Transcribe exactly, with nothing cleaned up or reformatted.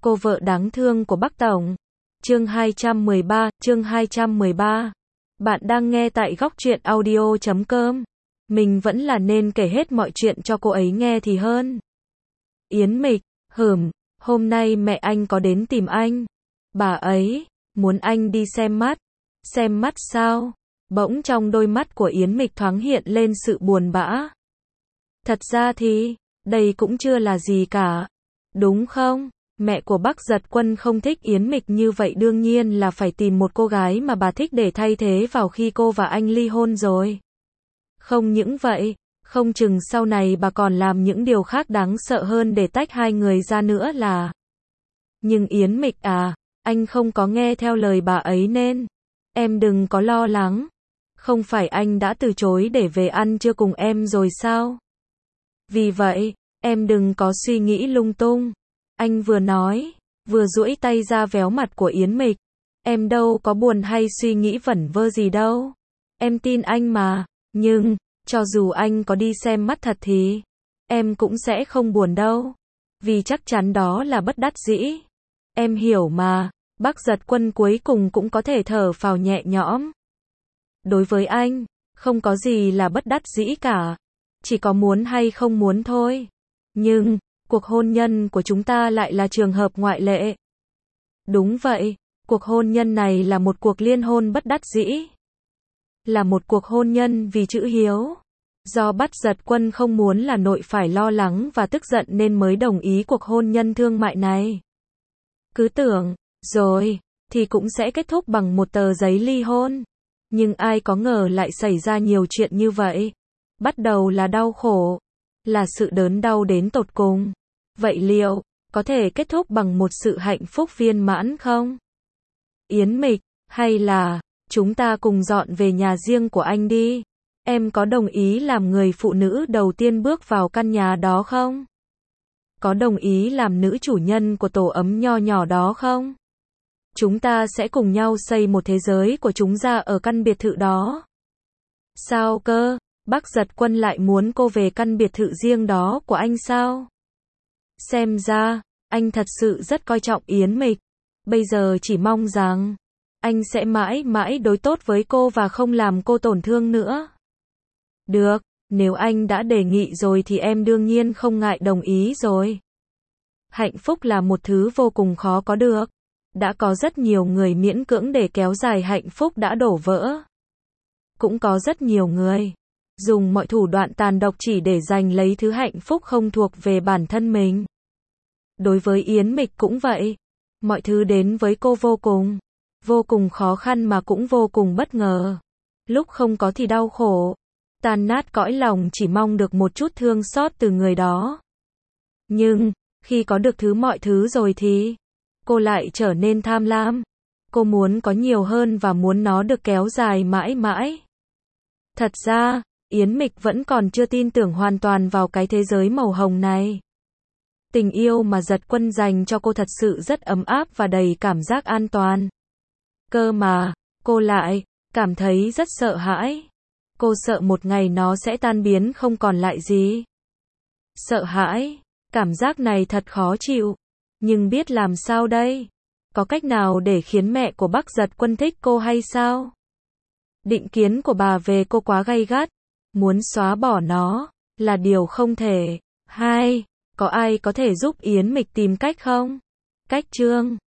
Cô vợ đáng thương của Bắc Tổng. Chương hai trăm mười ba, chương hai trăm mười ba. Bạn đang nghe tại góc truyện audio chấm com. Mình vẫn là nên kể hết mọi chuyện cho cô ấy nghe thì hơn. Yến Mịch, hửm, hôm nay mẹ anh có đến tìm anh. Bà ấy, muốn anh đi xem mắt. Xem mắt sao? Bỗng trong đôi mắt của Yến Mịch thoáng hiện lên sự buồn bã. Thật ra thì, đây cũng chưa là gì cả. Đúng không? Mẹ của Bắc Giật Quân không thích Yến Mịch như vậy đương nhiên là phải tìm một cô gái mà bà thích để thay thế vào khi cô và anh ly hôn rồi. Không những vậy, không chừng sau này bà còn làm những điều khác đáng sợ hơn để tách hai người ra nữa là. Nhưng Yến Mịch à, anh không có nghe theo lời bà ấy nên. Em đừng có lo lắng. Không phải anh đã từ chối để về ăn trưa cùng em rồi sao? Vì vậy, em đừng có suy nghĩ lung tung. Anh vừa nói, vừa duỗi tay ra véo mặt của Yến Mịch. Em đâu có buồn hay suy nghĩ vẩn vơ gì đâu. Em tin anh mà, nhưng, cho dù anh có đi xem mắt thật thì, em cũng sẽ không buồn đâu. Vì chắc chắn đó là bất đắc dĩ. Em hiểu mà, Bắc Giật Quân cuối cùng cũng có thể thở phào nhẹ nhõm. Đối với anh, không có gì là bất đắc dĩ cả. Chỉ có muốn hay không muốn thôi. Nhưng, cuộc hôn nhân của chúng ta lại là trường hợp ngoại lệ. Đúng vậy, cuộc hôn nhân này là một cuộc liên hôn bất đắc dĩ. Là một cuộc hôn nhân vì chữ hiếu. Do Bắc Giật Quân không muốn là nội phải lo lắng và tức giận nên mới đồng ý cuộc hôn nhân thương mại này. Cứ tưởng, rồi, thì cũng sẽ kết thúc bằng một tờ giấy ly hôn. Nhưng ai có ngờ lại xảy ra nhiều chuyện như vậy. Bắt đầu là đau khổ. Là sự đớn đau đến tột cùng. Vậy liệu, có thể kết thúc bằng một sự hạnh phúc viên mãn không? Yến Mịch, hay là, chúng ta cùng dọn về nhà riêng của anh đi. Em có đồng ý làm người phụ nữ đầu tiên bước vào căn nhà đó không? Có đồng ý làm nữ chủ nhân của tổ ấm nho nhỏ đó không? Chúng ta sẽ cùng nhau xây một thế giới của chúng ra ở căn biệt thự đó. Sao cơ? Bắc Giật Quân lại muốn cô về căn biệt thự riêng đó của anh sao? Xem ra, anh thật sự rất coi trọng Yến Mịch. Bây giờ chỉ mong rằng, anh sẽ mãi mãi đối tốt với cô và không làm cô tổn thương nữa. Được, nếu anh đã đề nghị rồi thì em đương nhiên không ngại đồng ý rồi. Hạnh phúc là một thứ vô cùng khó có được. Đã có rất nhiều người miễn cưỡng để kéo dài hạnh phúc đã đổ vỡ. Cũng có rất nhiều người dùng mọi thủ đoạn tàn độc chỉ để giành lấy thứ hạnh phúc không thuộc về bản thân mình. Đối với Yến Mịch cũng vậy. Mọi thứ đến với cô vô cùng, vô cùng khó khăn mà cũng vô cùng bất ngờ. Lúc không có thì đau khổ, tan nát cõi lòng chỉ mong được một chút thương xót từ người đó. Nhưng, khi có được thứ mọi thứ rồi thì, cô lại trở nên tham lam. Cô muốn có nhiều hơn và muốn nó được kéo dài mãi mãi. Thật ra, Yến Mịch vẫn còn chưa tin tưởng hoàn toàn vào cái thế giới màu hồng này. Tình yêu mà Giật Quân dành cho cô thật sự rất ấm áp và đầy cảm giác an toàn. Cơ mà, cô lại cảm thấy rất sợ hãi. Cô sợ một ngày nó sẽ tan biến không còn lại gì. Sợ hãi, cảm giác này thật khó chịu. Nhưng biết làm sao đây? Có cách nào để khiến mẹ của Bắc Giật Quân thích cô hay sao? Định kiến của bà về cô quá gay gắt. Muốn xóa bỏ nó, là điều không thể. Hai, có ai có thể giúp Yến Mịch tìm cách không? Cách chương